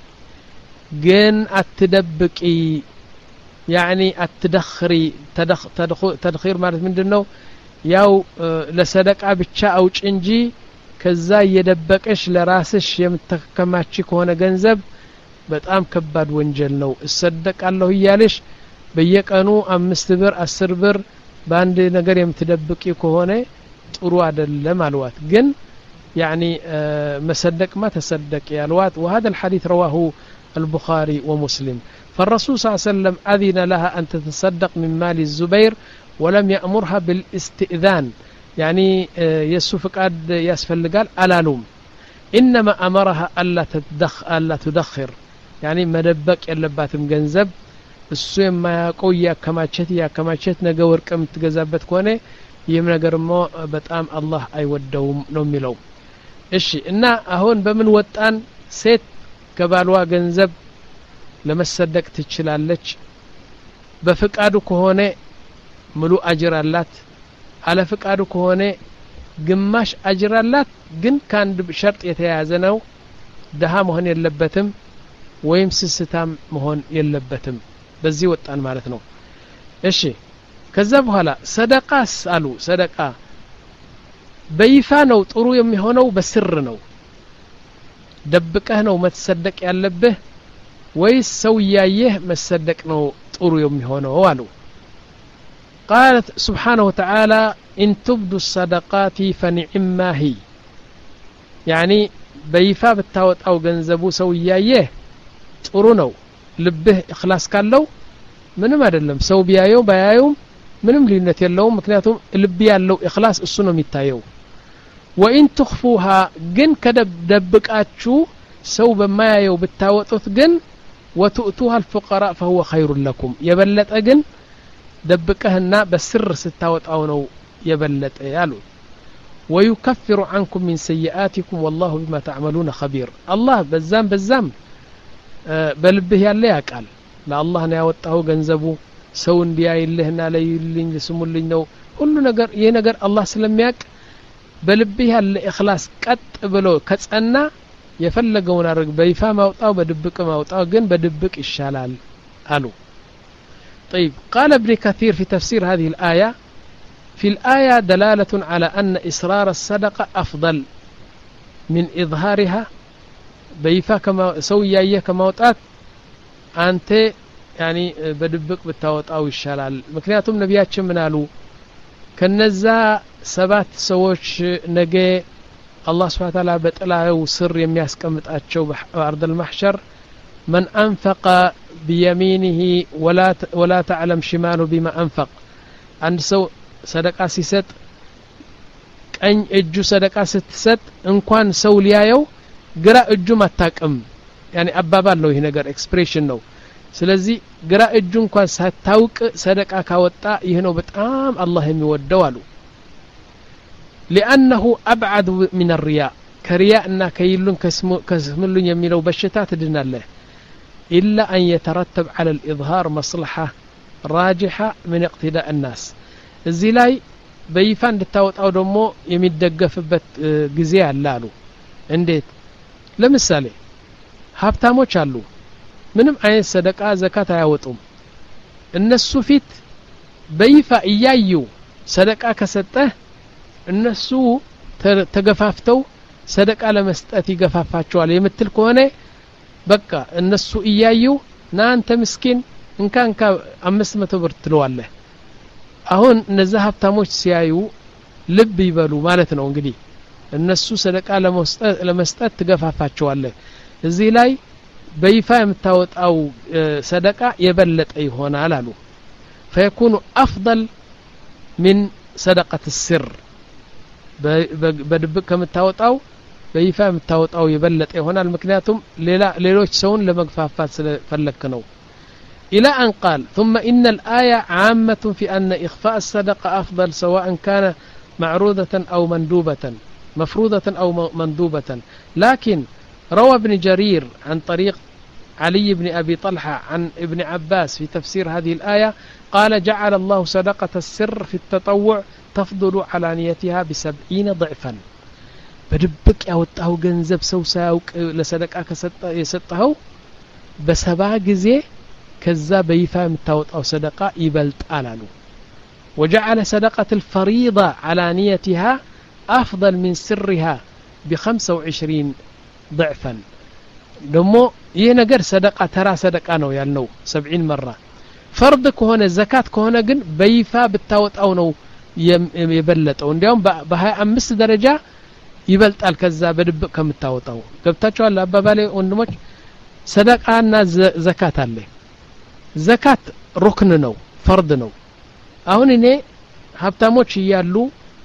جن اتدبقي يعني اتدخري تدخ تدخير ማለት ምንድነው ያው ለሰደቃ ብቻ አውጭ እንጂ ከዛ እየደበቀሽ ለራስሽ የምትከማቺ ከሆነ ገንዘብ በጣም ከባድ ወንጀል ነው እሰደቃለሁ ይያለሽ በየቀኑ አምስት ብር አስር ብር ባንድ ነገር የምትደብቂ ከሆነ ጥሩ አይደለም አልዋት ግን يعني مصدق ما تصدق يا الوات وهذا الحديث رواه البخاري ومسلم فالرسول صلى الله عليه وسلم أذن لها أن تتصدق من مال الزبير ولم يأمرها بالاستئذان يعني يسو فقاد يسفل قال ألالوم إنما أمرها ألا تدخ ألا تدخر يعني مدبك يلباتم جنزب السوم ما يقوي يا كماتشت يا كماتشت نجور كم تجذبت كونه يمنجر ما بتأم الله أي ودوم نوميلو إيش إن أهون بمن وطن سيت كبالوا جنزب لما صدق تشلالش بفقادو كونه ملو أجر اللات على فقادو كونه ግማሽ አጅር አላት ግን ካንድ ሸርጥ የተያዘ ነው ደሃ መሆን የለበትም ወይም ስስታም መሆን የለበትም በዚህ ወጣን ማለት ነው እሺ ከዛ በኋላ ሰደቃስ አሉ ሰደቃ በይፋ ነው ጥሩ የሚሆነው በስር ነው ደብቀህ ነው መተሰደቅ ያለብህ ወይስ ሰው ያየህ መሰደቅ ነው ጥሩ የሚሆነው አሉ قالت سبحانه وتعالى إن تبدوا الصدقات فنعما هي يعني بيفا بتاوت أو جنزبو سويايه تقرونه لبه إخلاص كالو منم أدلم سو بيايو بيايو منم لينة يلو مكنياتهم لبيا لو إخلاص السنة ميتايو وإن تخفوها جن كدب دبك أتشو سو بمايو بتاوت جن وتؤتوها الفقراء فهو خير لكم يبلت أجن دبكهنا بسر ستاوت أو نو يبلت يالو ويكفر عنكم من سيئاتكم والله بما تعملون خبير الله بزام بزام أه بلبه يالله يقال لا الله نا يوطاو ገንዘቡ ሰው እንዲያይልህና ለይልኝ ለስሙልኝ ነው ሁሉ ነገር ይሄ ነገር አላህ ስለሚያቅ በልብህ ያለ ኢኽላስ ቀጥ ብሎ ከጸና የፈለገውን አርግ በይፋ ማውጣው በድብቅ ማውጣው ግን በድብቅ ይሻላል አሉ طيب قال ابن كثير في تفسير هذه الآية في الآية دلالة على أن إصرار الصدقة أفضل من إظهارها بيفا كما سويا كما وطات أنت يعني بدبك بالتوت أو الشلال مكنياتهم نبياتهم منالو كنزا سبات سووش نجي الله سبحانه وتعالى بتقلعه وسر يمياسكمت أتشو بأرض المحشر من أنفق بيمينه ولا ولا تعلم شماله بما أنفق عند سو صدقة سيست أن أجو صدقة ستست إن كان سو ليايو قراء أجو ما تاكم يعني أبابا لو هنا قر expression نو سلزي قراء أجو كان ستاوك صدقة كاوتا يهنو بتأم الله يودوالو لأنه أبعد من الرياء كرياءنا كيلون كسملون يميلو بشتات دنا الله إلا أن يترتب على الإظهار مصلحة راجحة من اقتداء الناس الزلاي بيفان دتاوت أو دمو يمدقف بت جزيع اللالو انديت لمثالي هابتامو چالو ምንም አይነት ሰደቃ ዘካት አያወጡም እነሱ ፊት በይፋ እያዩ ሰደቃ ከሰጠህ እነሱ ተገፋፍተው ሰደቃ ለመስጠት ይገፋፋቸዋል የምትል ከሆነ በቃ እነሱ እያዩ ናንተ ምስኪን እንካንካ አምስት መቶ ብር ትለዋለህ አሁን እነዛ ሀብታሞች ሲያዩ ልብ ይበሉ ማለት ነው እንግዲህ እነሱ ሰደቃ ለመስጠት ለመስጠት ትገፋፋቸዋለህ እዚህ ላይ በይፋ የምታወጣው ሰደቃ የበለጠ ይሆናል አሉ فيكون أفضل من صدقة السر በድብቅ ከምታወጣው በይፋ የምታወጣው የበለጠ ይሆናል ምክንያቱም ሌላ ሌሎች ሰውን ለመግፋፋት ስለፈለክ ነው إلى أن قال ثم إن الآية عامة في أن إخفاء الصدقة أفضل سواء كان معروضة أو مندوبة مفروضة أو مندوبة لكن روى ابن جرير عن طريق علي بن أبي طلحة عن ابن عباس في تفسير هذه الآية قال جعل الله صدقة السر في التطوع تفضل علانيتها بسبعين ضعفا بدبك ያወጣው ገንዘብ ሰው ሳያውቅ ለሰደቃ ከሰጠው በሰባ ጊዜ ከዛ በይፋ የምታወጣው ሰደቃ ይበልጣል አሉ وجعل صدقة الفريضة علانيتها أفضل من سرها بخمسة وعشرين ضعفا ደሞ ይሄ ነገር ሰደቃ ተራ ሰደቃ ነው ያልነው ሰብዒን መራ ፈርድ ከሆነ ዘካት ከሆነ ግን በይፋ ብታወጣው ነው የበለጠው እንዲያውም በ25 ደረጃ ይበልጣል ከዛ በድብቅ ከምታወጣው ገብታችኋል አባባሌ ወንድሞች ሰደቃና ዘካት አለ ዘካት ሩክን ነው ፈርድ ነው አሁን እኔ ሀብታሞች ይያሉ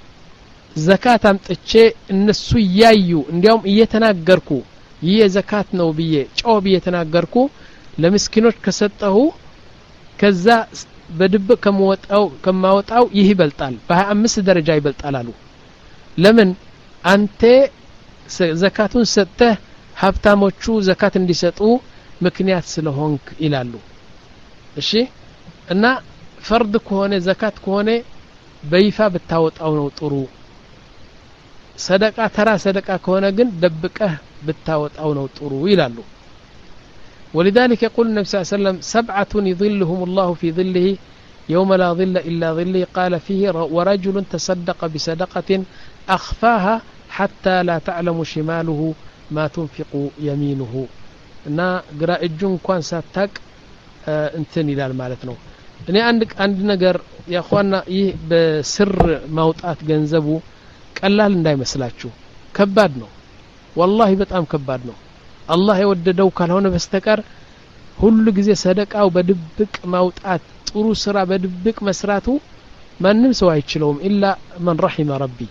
ዘካት አምጥቼ እነሱ ያዩ እንዲያውም እየተናገርኩ ይሄ ዘካት ነው ብዬ ጮህ ብዬ ተናገርኩ ለምስኪኖች ከሰጠሁ ከዛ በድብቅ ከመወጣው ከማወጣው ይህ ይበልጣል በ25 ደረጃ ይበልጣል አሉ ለምን አንተ ዘካቱን ሰጠህ ሀብታሞቹ ዘካት እንዲሰጡ ምክንያት ስለሆንክ ይላሉ እሺ እና ፈርድ ከሆነ ዘካት ከሆነ በይፋ ብታወጣው ነው ጥሩ ሰደቃ ተራ ሰደቃ ከሆነ ግን ደብቀህ ብታወጣው ነው ጥሩ ይላሉ ولذلك يقول النبي صلى الله عليه وسلم سبعة يظلهم الله في ظله يوم لا ظل إلا ظله قال فيه ورجل تصدق بصدقة أخفاها حتى لا تعلم شماله ما تنفق يمينه እና ግራ እጁን እንኳን ሳታቅ እንትን ይላል ማለት ነው እኔ አንድ አንድ ነገር ያخوانا ይህ በስር ማውጣት ገንዘቡ ቀላል እንዳይመስላችሁ ከባድ ነው والله በጣም ከባድ ነው አላህ የወደደው ካልሆነ በስተቀር ሁሉ ጊዜ ሰደቃው በድብቅ ማውጣት ጥሩ ስራ በድብቅ መስራቱ ማንም ሰው አይችለውም ኢላ من رحم ربي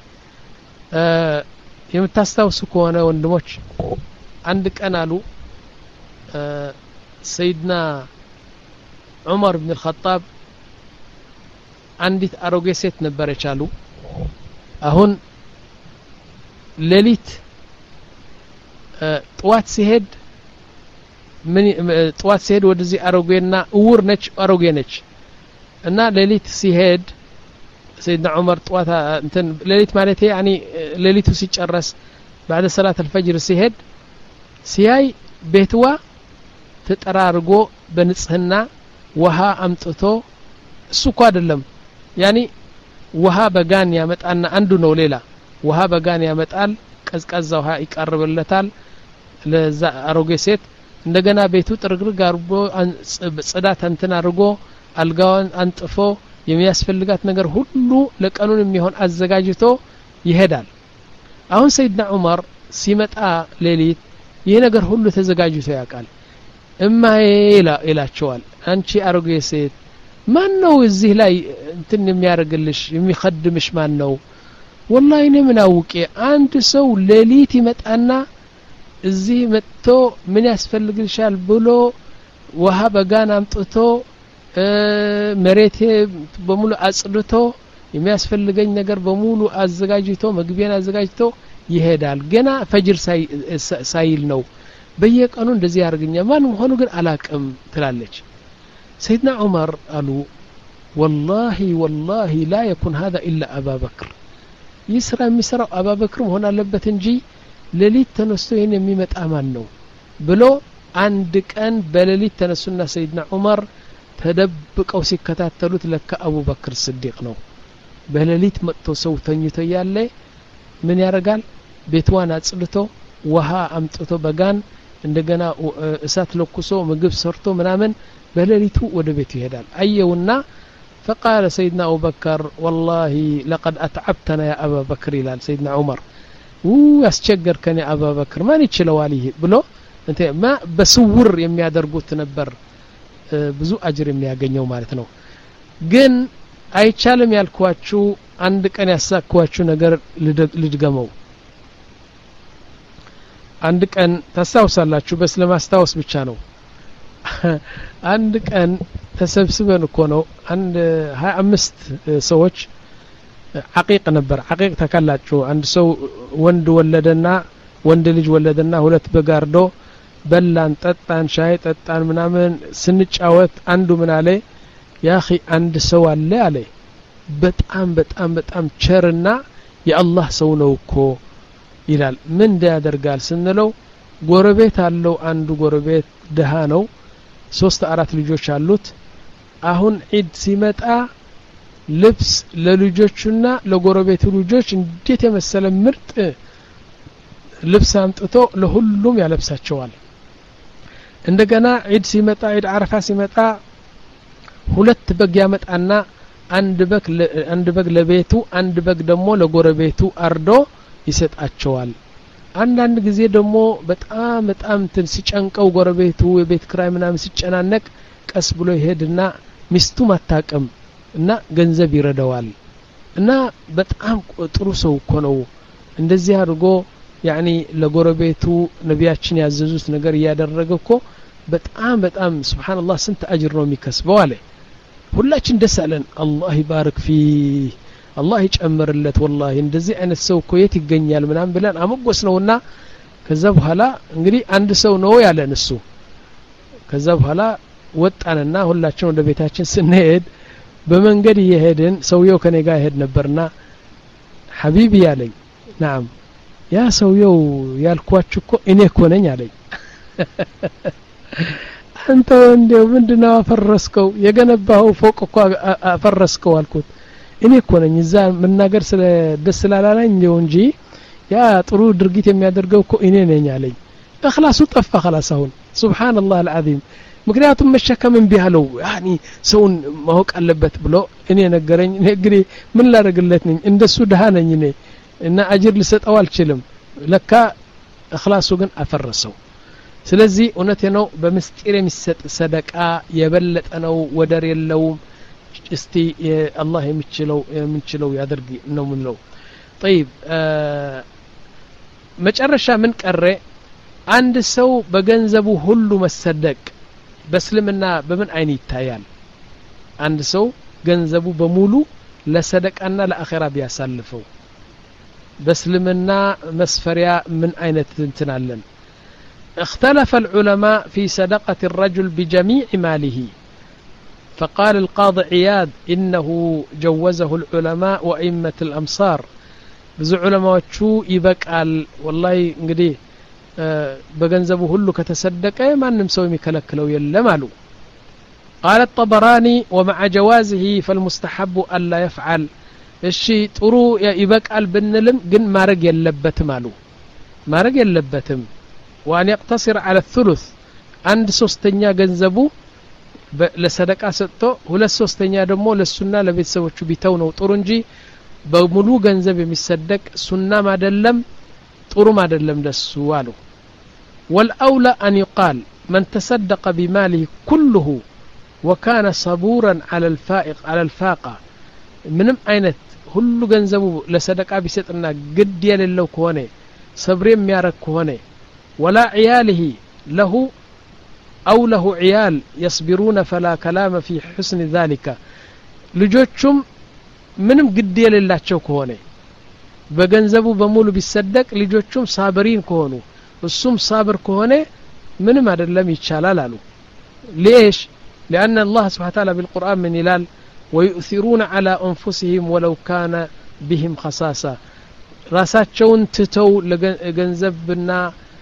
የምታስታውሱ ከሆነ ወንድሞች አንድ ቀን አሉ سيدنا عمر بن الخطاب አንዲት አሮጌ ሴት ነበረች አሉ አሁን ሌሊት ጧት ሲሄድ ምን ጧት ሲሄድ ወደዚህ አሮጌና እውር ነች አሮጌ ነች እና ሌሊት ሲሄድ سيدنا عمر ጧት እንትን ሌሊት ማለት ያኒ ሌሊቱ ሲጨረስ بعد صلاه الفجر ሲሄድ ሲያይ ቤትዋ ተጠራርጎ በንጽህና ውሃ አምጥቶ እሱ እኮ አይደለም ያኒ ውሃ በጋን ያመጣና አንዱ ነው ሌላ ውሃ በጋን ያመጣል ቀዝቃዛ ውሃ ይቀርብለታል ለዛ አሮጌ ሴት እንደገና ቤቱ ጥርግርግ አርጎ ጽዳት እንትን አርጎ አልጋውን አንጥፎ የሚያስፈልጋት ነገር ሁሉ ለቀኑን የሚሆን አዘጋጅቶ ይሄዳል አሁን ሰይድና ዑመር ሲመጣ ሌሊት ይሄ ነገር ሁሉ ተዘጋጅቶ ያቃል እማዬ ይላቸዋል አንቺ አሮጌ ሴት ማን ነው እዚህ ላይ እንትን የሚያርግልሽ የሚخدምሽ ማን ነው والله እኔ ምን አውቄ አንድ ሰው ሌሊት ይመጣና እዚህ መጥቶ ምን ያስፈልግልሻል ብሎ ውሃ በጋን አምጥቶ መሬት በሙሉ አጽድቶ የሚያስፈልገኝ ነገር በሙሉ አዘጋጅቶ መግቢያን አዘጋጅቶ ይሄዳል ገና ፈጅር ሳይል ነው በየቀኑ እንደዚህ ያርግኛል ማን ሆኖ ግን አላቅም ትላለች سيدنا عمر قالوا والله والله لا يكون هذا إلا أبا بكر يسرى مسرى أبا بكر هنا لبت እንጂ ሌሊት ተነስቶ ይሄን የሚመጣ ማን ነው ብሎ አንድ ቀን በሌሊት ተነሱና ሰይድና ዑመር ተደብቀው ሲከታተሉት ለካ አቡበክር ስዲቅ ነው በሌሊት መጥቶ ሰው ተኝቶ ያለ ምን ያረጋል ቤትዋን አጽድቶ ውሃ አምጥቶ በጋን እንደገና እሳት ለኩሶ ምግብ ሰርቶ ምናምን በሌሊቱ ወደ ቤቱ ይሄዳል አየውና فقال سيدنا أبو بكر والله لقد أتعبتنا يا أبا بكر إلى سيدنا عمر ويسجر كان يا أبا بكر ما نتشلو عليه بلو انت ما بسور يمي يادرقوت نبر ብዙ አጅር የሚያገኘው ማለት ነው ግን አይቻልም ያልኳችሁ አንድ ቀን ያሳኳችሁ ነገር ልድገመው አንድ ቀን ታስታውሳላችሁ በስለማስታወስ ብቻ ነው አንድ ቀን ተሰብስበን እኮ ነው አንድ ሃያ አምስት ሰዎች አቂቅ ነበር አቂቅ ተካላችሁ አንድ ሰው ወንድ ወለደና ወንድ ልጅ ወለደና ሁለት በጋርዶ በላን ጠጣን ሻይ ጠጣን ምናምን ስንጫወት አንዱ ምን አለ ያኺ አንድ ሰው አለ አለ በጣም በጣም በጣም ቸርና የአላህ ሰው ነው እኮ ይላል ምን እንዳያደርጋል ስንለው ጎረቤት አለው አንዱ ጎረቤት ደሃ ነው ሶስት አራት ልጆች አሉት አሁን ዒድ ሲመጣ ልብስ ለልጆቹና ለጎረቤቱ ልጆች እንዴት የመሰለ ምርጥ ልብስ አምጥቶ ለሁሉም ያለብሳቸዋል እንደገና ዒድ ሲመጣ ዒድ አረፋ ሲመጣ ሁለት በግ ያመጣና አንድ በግ አንድ በግ ለቤቱ አንድ በግ ደግሞ ለጎረቤቱ አርዶ ይሰጣቸዋል አንድ አንድ ጊዜ ደግሞ በጣም በጣም እንትን ሲጨንቀው ጎረቤቱ የቤት ክራይ ምናምን ሲጨናነቅ ቀስ ብሎ ይሄድና ሚስቱ ማታቀም እና ገንዘብ ይረዳዋል እና በጣም ጥሩ ሰው እኮ ነው እንደዚህ አድርጎ يعني ለጎረቤቱ ነቢያችን ያዘዙት ነገር ያደረገ እኮ በጣም በጣም ሱብሃንአላህ ስንት አጅር ነው የሚከስበው አለ ሁላችን ደስ አለን አላህ ይባርክ ፊ አላህ ይጨምርለት والله እንደዚህ አይነት ሰው እኮ የት ይገኛል ምናምን ብለን አመጎስ ነውና ከዛ በኋላ እንግዲህ አንድ ሰው ነው ያለን እሱ ከዛ በኋላ ወጣንና ሁላችን ወደ ቤታችን ስንሄድ በመንገድ እየሄድን ሰውየው ከኔ ጋር ይሄድ ነበርና ሐቢቢ ያለኝ نعم ያ ሰውየው ያልኳችሁ እኮ እኔ እኮ ነኝ አለኝ አንተ እንደው ምንድነው አፈረስከው የገነባው ፎቅ እኮ አፈረስከው አልኩት እኔ እኮ ነኝ እዛ መናገር ስለ ደስ ላላላኝ ነው እንጂ ያ ጥሩ ድርጊት የሚያደርገው እኮ እኔ ነኝ አለኝ اخلاص ጠፋ خلاص አሁን سبحان الله العظيم ምክንያቱም መሸከም ቢያለው ያኒ ሰውን ማወቅ አለበት ብሎ እኔ ነገረኝ እንግዲህ ምን ላደርግለት ነኝ እንደሱ ደሃ ነኝ እኔ እና አጅር ልሰጠው አልችልም ለካ اخلاصው ግን አፈረሰው ስለዚህ እውነቴ ነው በመስጢር የሚሰጥ ሰደቃ የበለጠ ነው ወደር የለውም እስቲ አላህ የሚችለው የምንችለው ያደርግ ነው ምን ነው طيب መጨረሻ ምን ቀረ አንድ ሰው በገንዘቡ ሁሉ መሰደቅ በእስልምና በምን አይን ይታያል አንድ ሰው ገንዘቡ በሙሉ ለሰደቃና ለአኺራ ቢያሳልፈው በእስልምና መስፈሪያ ምን አይነት እንትናለን اختلف العلماء في صدقة الرجل بجميع ماله فقال القاضي عياد إنه جوزه العلماء وأئمة الأمصار بزو علماء شو يبقى والله انقدي بغنزبه هلو كتصدق ما نمسوي مكلكلو يلمالو قال الطبراني ومع جوازه فالمستحب ألا يفعل الشيء ጥሩ ይበቃል ብንልም ግን ማረግ የለበትም አሉ ማረግ የለበትም وان يقتصر على الثلث አንድ ሶስተኛ ገንዘቡ ለሰደቃ ሰጥቶ ሁለት ሶስተኛ ደግሞ ለሱና ለቤተሰቦቹ ቢተው ነው ጥሩ እንጂ በሙሉ ገንዘብ የሚሰደቅ ሱናም አይደለም ጥሩም አይደለም ደሱ አሉ والأولى أن يقال من تصدق بماله كله وكان صبورا على الفائق على الفاقة ምንም አይነት ሁሉ ገንዘቡ ለሰደቃ ቢሰጥና ግድ የሌለው ከሆነ ሰብር የሚያረክ ከሆነ ولا عياله له أو له عيال يصبرون فلا كلام في حسن ذلك ልጆቹም ምንም ግድ የሌላቸው ከሆነ በገንዘቡ በሙሉ ቢሰደቅ ልጆቹም ሳብሪን ከሆኑ እሱም ሳብር ከሆነ ምንም አይደለም ይቻላል አሉ ليش لأن الله سبحانه وتعالى بالقرآن من يلال ويؤثرون على أنفسهم ولو كان بهم خصاصة راساتشون تتو لجنزبنا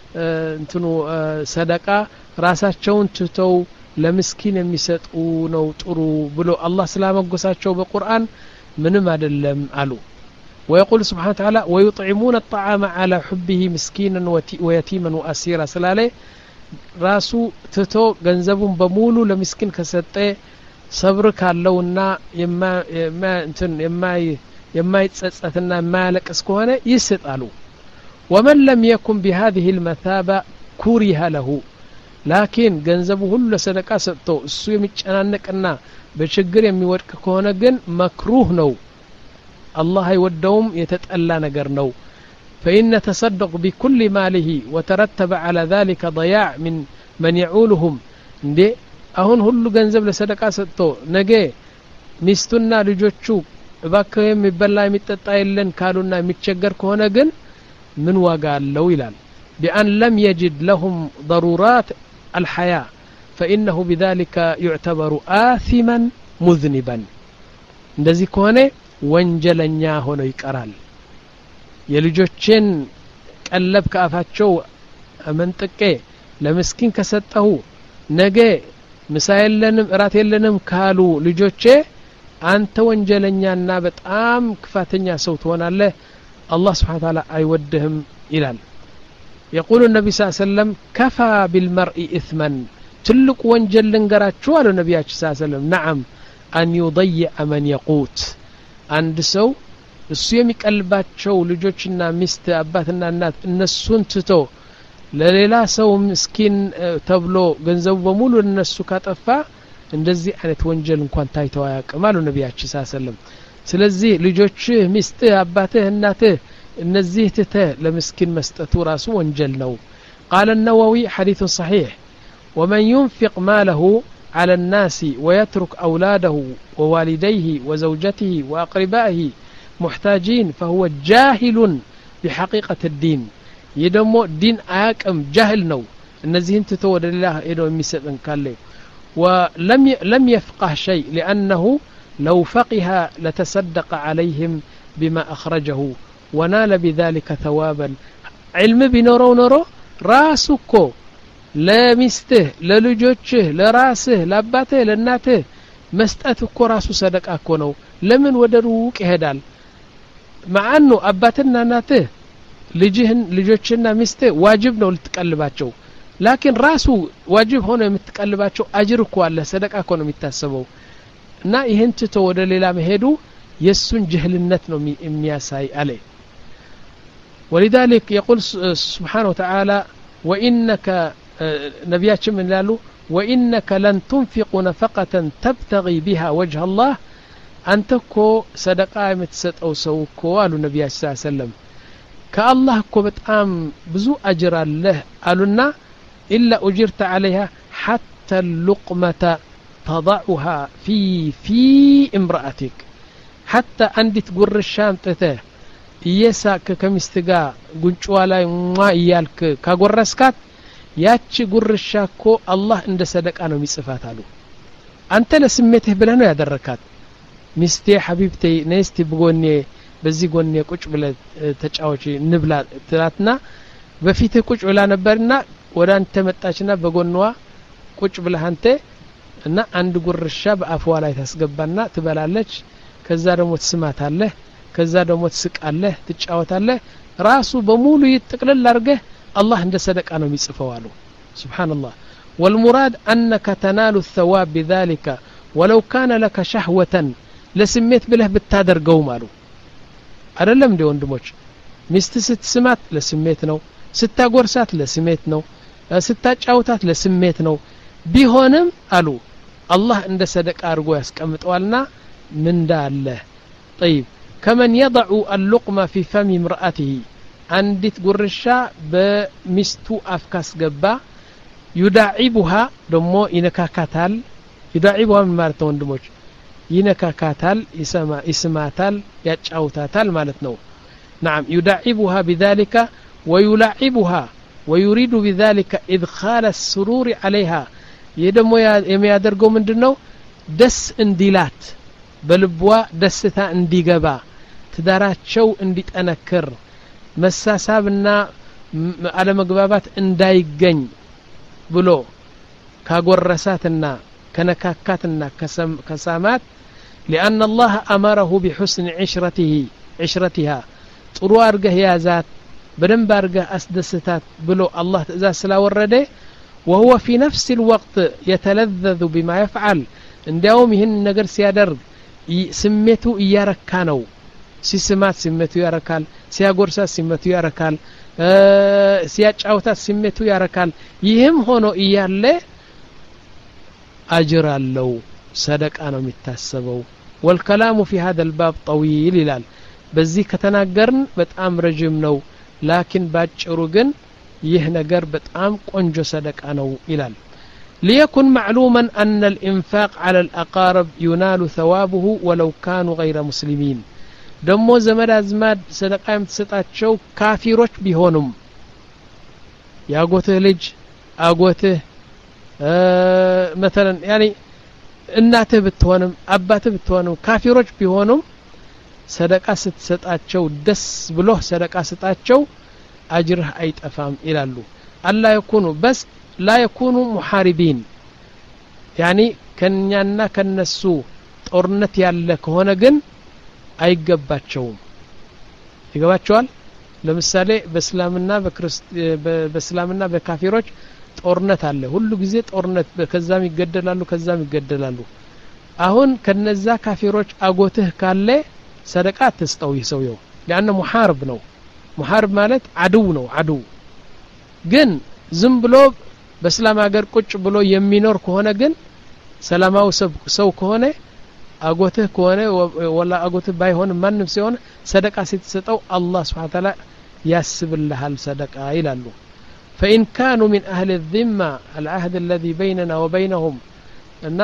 እንትኑ ሰደቃ ራሳቸውን ትተው ለምስኪን የሚሰጡ ነው ጥሩ ብሎ አላህ ስላመጎሳቸው በቁርአን ምንም አይደለም አሉ ويقول سبحانه وتعالى ويطعمون الطعام على حبه مسكينا ويتيما واسيرا سلاله راسو تتو ገንዘቡን በሙሉ ለምስኪን ከሰጠ ሰብር ካለውና የማ የማ እንትን የማይ የማይጸጸትና የማያለቅስ ከሆነ ይስጣሉ ومن لم يكن بهذه المثابة كره له لكن ገንዘቡ ሁሉ ለሰደቃ ሰጥቶ እሱ የሚጨናነቅና በችግር የሚወድቅ ከሆነ ግን መክሩህ ነው الله يودهم يتتألى نجرنو فإن تصدق بكل ماله وترتب على ذلك ضياع من من يعولهم دي أهون هلو جنزب لصدقاء ستو نجي مستنا لجوتشو باكهم يبلا يمتطايلن كالونا يمتشجر كهونا جن من واقع لو يلال بأن لم يجد لهم ضرورات الحياة فإنه بذلك يعتبر آثما مذنبا እንደዚህ ከሆነ ወንጀለኛ ሆኖ ይቀራል የልጆችን ቀለብ ካፋቸው መንጥቄ ለምስኪን ከሰጠው ነገ ምሳ የለንም እራት የለንም ካሉ ልጆቼ አንተ ወንጀለኛና በጣም ክፋተኛ ሰው ትሆናለህ አላህ Subhanahu Wa Ta'ala አይወድህም ይላል يقول النبي صلى الله عليه وسلم كفى بالمرء إثما ትልቁ ወንጀል ልንገራችሁ አለ ነብያችን صلى الله عليه وسلم نعم أن يضيع من يقوت አንድ ሰው እሱ የሚቀልባቸው ልጆችና ሚስት አባትና እናት እነሱን ትቶ ለሌላ ሰው ምስኪን ተብሎ ገንዘቡ በሙሉ እነሱ ካጠፋ እንደዚህ አይነት ወንጀል እንኳን ታይተው አያውቅም አሉ ነብያችን ሰለላሁ ዐለይሂ ወሰለም ስለዚህ ልጆችህ ሚስትህ አባትህ እናትህ እነዚህ ትተ ለምስኪን መስጠቱ ራሱ ወንጀል ነው قال النووي حديث صحيح ومن ينفق ماله على الناس ويترك أولاده ووالديه وزوجته وأقربائه محتاجين فهو جاهل بحقيقة الدين يدمو دين آكم جاهل نو النزيهن تتود الله إنه يمسدن كالله ولم لم يفقه شيء لأنه لو فقه لتصدق عليهم بما أخرجه ونال بذلك ثوابا علم بنورو نورو راسكو ለሚስته ለልጆችህ ለራስህ ለአባትህ ለእናትህ መስጠት እኮ ራሱ ሰደቃ እኮ ነው ለምን ወደ ሩቅ ይሄዳል ማአኑ አባትና እናትህ ልጅህን ልጆችና ሚስትህ ዋጅብ ነው ልትቀልባቸው ላኪን ራሱ ዋጅብ ሆነ የምትቀልባቸው አጅር እኮ አለ ሰደቃ እኮ ነው የሚታሰበው እና ይሄን ትቶ ወደ ሌላ መሄዱ የሱን ጅህልነት ነው የሚያሳይ አለ ولذلك يقول سبحانه وتعالى وإنك نبياتهم من لالو وإنك لن تنفق نفقة تبتغي بها وجه الله أنتكو صدقاء متسط أو سوكو قالوا النبي صلى الله عليه وسلم كالله كو بتقام بزو أجر الله قالوا إلا أجرت عليها حتى اللقمة تضعها في في امرأتك حتى أندي تقر الشام تته يساك كمستقا قنشوا لا ما إيالك كقرسكات ያቺ ጉርሻኮ አላህ እንደ ሰደቃ ነው የሚጽፋት አሉ አንተ ለስሜትህ ብለህ ነው ያደረካት ሚስቴ ሐቢብቴ ነስቲ በጎኔ በዚህ ጎኔ ቁጭ ብለህ ተጫዋች ንብላ ትላትና በፊትህ ቁጭ ብላ ነበርና ወደ አንተ መጣችና በጎንዋ ቁጭ ብለህ አንተ እና አንድ ጉርሻ በአፍዋ ላይ ታስገባና ትበላለች ከዛ ደግሞ ትስማታለህ ከዛ ደግሞ ትስቃለህ ትጫወታለህ ራሱ በሙሉ ይጥቅልል አርገህ الله عند صدقة أنهم يصفوا سبحان الله والمراد أنك تنال الثواب بذلك ولو كان لك شهوة لسميت بله بالتادر قومالو أنا لم دي وندموش مست ست سمات لسميتنو ستا قرسات لسميتنو ستا جاوتات لسميتنو بيهونم قالو الله عند صدقة أرقو يسكمت والنا من دا الله طيب كمن يضع اللقمة في فم امرأته አንዲት ጉርሻ በሚስቱ አፍካስ ገባ يداعبها ደሞ ይነካካታል يداعبها ማለት ነው ወንድሞች ይነካካታል ይሰማ ይስማታል ያጫውታታል ማለት ነው نعم يداعبها بذلك ويلاعبها ويريد بذلك ادخال السرور عليها يدمو የሚያደርገው ምንድነው ደስ እንዲላት በልቧ ደስታ እንዲገባ ትዳራቸው እንዲጠነክር መሳሳብና على مغبابات እንዳይገኝ ብሎ ካጎረሳትና ከነካካትና ከሳማት لأن الله أمره بحسن عشرته عشرتها ጥሩ አርገህ ያዛት በደንብ አርገህ አስደስታት ብሎ አላህ ትእዛዝ ስላወረደ وهو في نفس الوقت يتلذذ بما يفعل እንዲያውም ይህን ነገር ሲያደርግ ስሜቱ እያረካ ነው ሲስማት ስሜቱ ያረካል ሲያጎርሳት ስሜቱ ያረካል ሲያጫውታት ስሜቱ ያረካል ይህም ሆኖ እያለ አጅር አለው ሰደቃ ነው የሚታሰበው والكلام في هذا الباب طويل ይላል በዚህ ከተናገርን በጣም ረጅም ነው ላኪን ባጭሩ ግን ይህ ነገር በጣም ቆንጆ ሰደቃ ነው ይላል ليكن معلوما أن الإنفاق على الأقارب ينال ثوابه ولو كانوا غير مسلمين ደሞ ዘመድ አዝማድ ሰደቃ የምትሰጣቸው ካፊሮች ቢሆኑም ያጎትህ ልጅ አጎትህ مثلا يعني እናትህ ብትሆንም አባትህ ብትሆንም ካፊሮች ቢሆኑም ሰደቃ ስትሰጣቸው ደስ ብሎ ሰደቃ ስጣቸው አጅርህ አይጠፋም ይላሉ አላ ይኩኑ በስ لا يكونوا محاربين يعني ከኛና ከነሱ ጦርነት ያለ ከሆነ ግን አይገባቸውም ይገባቸዋል ለምሳሌ በእስላምና በእስላምና በካፊሮች ጦርነት አለ ሁሉ ጊዜ ጦርነት ከዛም ይገደላሉ ከዛም ይገደላሉ አሁን ከነዛ ካፊሮች አጎትህ ካለ ሰደቃ ተስጠው ይሰውየው لانه محارب ነው محارب ማለት አድው ነው አድው ግን ዝም ብሎ በእስላም ሀገር ቁጭ ብሎ የሚኖር ከሆነ ግን ሰላማው ሰው ከሆነ አጎትህ ከሆነ ወላ አጎትህ ባይሆን ማንንም ሲሆን ሰደቃ ሲተሰጠው አላህ Subhanahu Wa Ta'ala ያስብልሃል ሰደቃ ይላሉ فإن كانوا من أهل الذمة العهد الذي بيننا وبينهم እና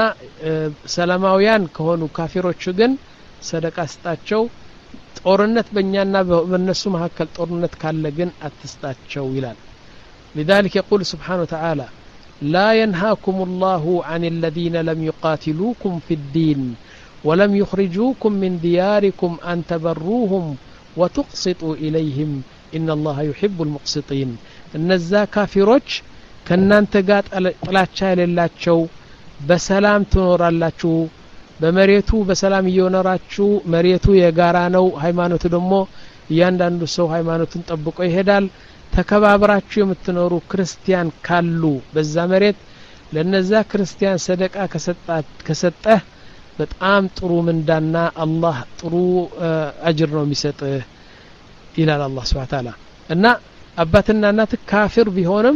ሰላማውያን ከሆኑ ካፊሮች ግን ሰደቃ ስጣቸው ጦርነት በእኛና በእነሱ መካከል ጦርነት ካለ ግን አትስጣቸው ይላል لذلك يقول سبحانه وتعالى لا ينهاكم الله عن الذين لم يقاتلوكم في الدين ولم يخرجوكم من دياركم أن تبروهم وتقسطوا إليهم إن الله يحب المقسطين النزا كافروች ከናንተ ጋር ጥላቻ የሌላቸው በሰላም ትኖራላችሁ በመሬቱ በሰላም እየኖራችሁ መሬቱ የጋራ ነው ሃይማኖቱ ደግሞ እያንዳንዱ ሰው ሃይማኖቱን ጠብቆ ይሄዳል ተከባብራችሁ የምትኖሩ ክርስቲያን ካሉ በዛ መሬት ለነዛ ክርስቲያን ሰደቃ ከሰጣት ከሰጠህ በጣም ጥሩ ምንዳና አላህ ጥሩ አጅር ነው የሚሰጥህ ይላል አላህ Subhanahu Wa Ta'ala እና አባትና እናት ካፊር ቢሆንም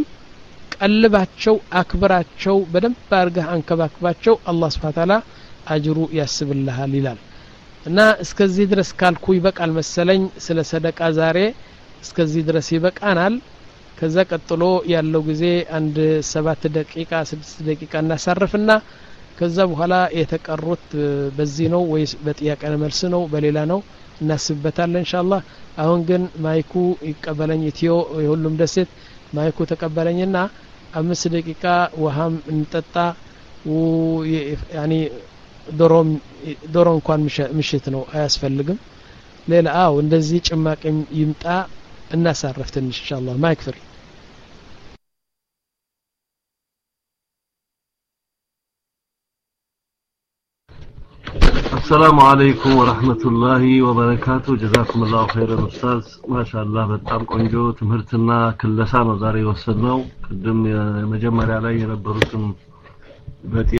ቀልባቸው አክብራቸው በደንብ አርገህ አንከባክባቸው አላህ Subhanahu Wa Ta'ala አጅሩ ያስብልሃል ይላል እና እስከዚህ ድረስ ካልኩ ይበቃል መሰለኝ ስለ ሰደቃ ዛሬ እስከዚህ ድረስ ይበቃናል ከዛ ቀጥሎ ያለው ጊዜ አንድ ሰባት ደቂቃ ስድስት ደቂቃ እናሳርፍና ከዛ በኋላ የተቀሩት በዚህ ነው ወይስ በጥያቄና መልስ ነው በሌላ ነው እናስበታለን ኢንሻአላህ አሁን ግን ማይኩ ይቀበለኝ ኢትዮ የሁሉም ደሴት ማይኩ ተቀበለኝና አምስት ደቂቃ ውሃም እንጠጣ يعني ዶሮም ዶሮ እንኳን ምሽት ነው አያስፈልግም ሌላ አው እንደዚህ ጭማቂም ይምጣ እናሳርፍ ትንሽ ኢንሻአላህ ማይክ ፍሪ السلام عليكم ورحمة الله وبركاته جزاكم الله خيرا أستاذ ما شاء الله በጣም ቆንጆ ትምህርትና ክለሳ ነው ዛሬ ወሰድነው ቅድም መጀመሪያ ላይ የነበሩትን